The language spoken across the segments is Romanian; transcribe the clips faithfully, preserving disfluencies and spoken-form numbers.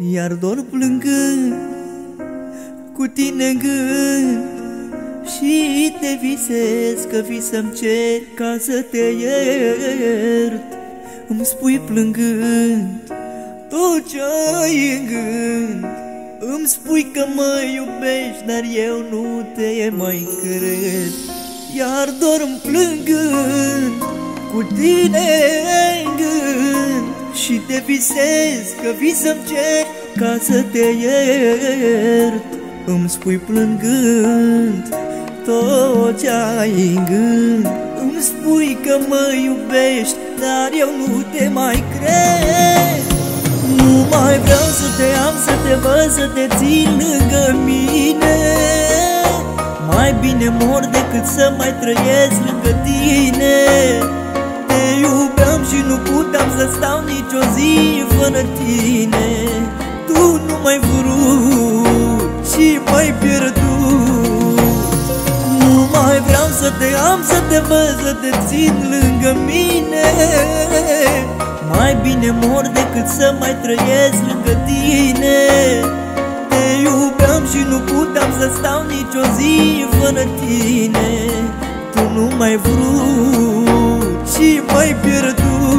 Iar dor plângând cu tine în gând și te visez că vii să-mi ceri ca să te iert. Îmi spui plângând tot ce ai în gând, îmi spui că mă iubești, dar eu nu te mai cred. Iar dorm plângând cu tine în gând și te visez că vii să-mi ceri ca să te iert. Îmi spui plângând tot ce ai în gând, îmi spui că mă iubești, dar eu nu te mai cred. Nu mai vreau să te am, să te văd, să te țin lângă mine. Mai bine mor decât să mai trăiesc lângă tine. Te iubeam și nu puteam să stau nicio zi fără tine. Tu nu m-ai vrut și m-ai pierdut. Nu mai vreau să te am, să te văd, să te țin lângă mine. Mai bine mor decât să mai trăiesc lângă tine. Te iubeam și nu puteam să stau nicio zi fără tine. Tu nu m-ai vrut și m-ai pierdut.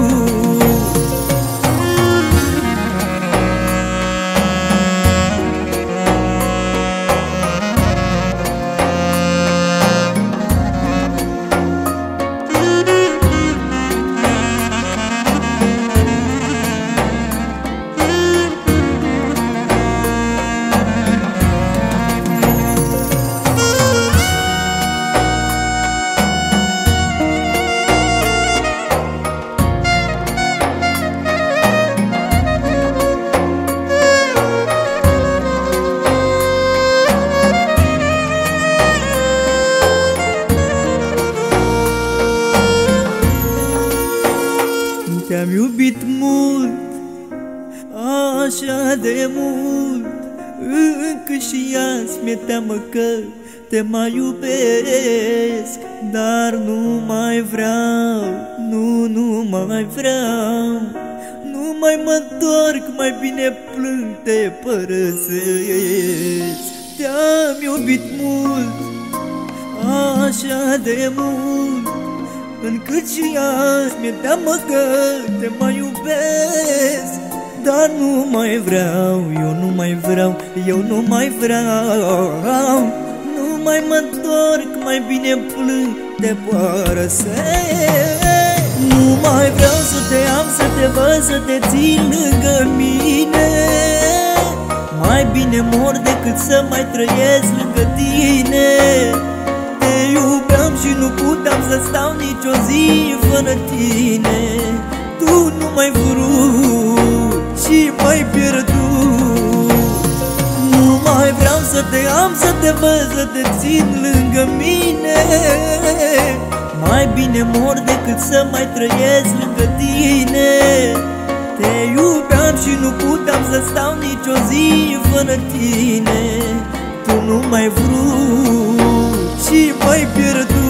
Te-am iubit mult, așa de mult, încă și azi mi-e teamă că te mai iubesc. Dar nu mai vreau, nu, nu mai vreau, nu mai mă întorc, mai bine plâng, te părăsesc. Te-am iubit mult, așa de mult, încât și azi mi-e teamă că te mai iubesc. Dar nu mai vreau, eu nu mai vreau, eu nu mai vreau, nu mai mă întorc, mai bine plâng, te părăsesc. Nu mai vreau să te am, să te văd, să te țin lângă mine. Mai bine mor decât să mai trăiesc lângă tine. Te iubeam și nu puteam să stau nicio zi fără tine. Tu nu m-ai vrut și m-ai pierdut. Nu mai vreau să te am, să te văd, să te țin lângă mine. Mai bine mor decât să mai trăiesc lângă tine. Te iubeam și nu puteam să stau nicio zi fără tine. Tu nu m-ai vrut și m-ai pierdut.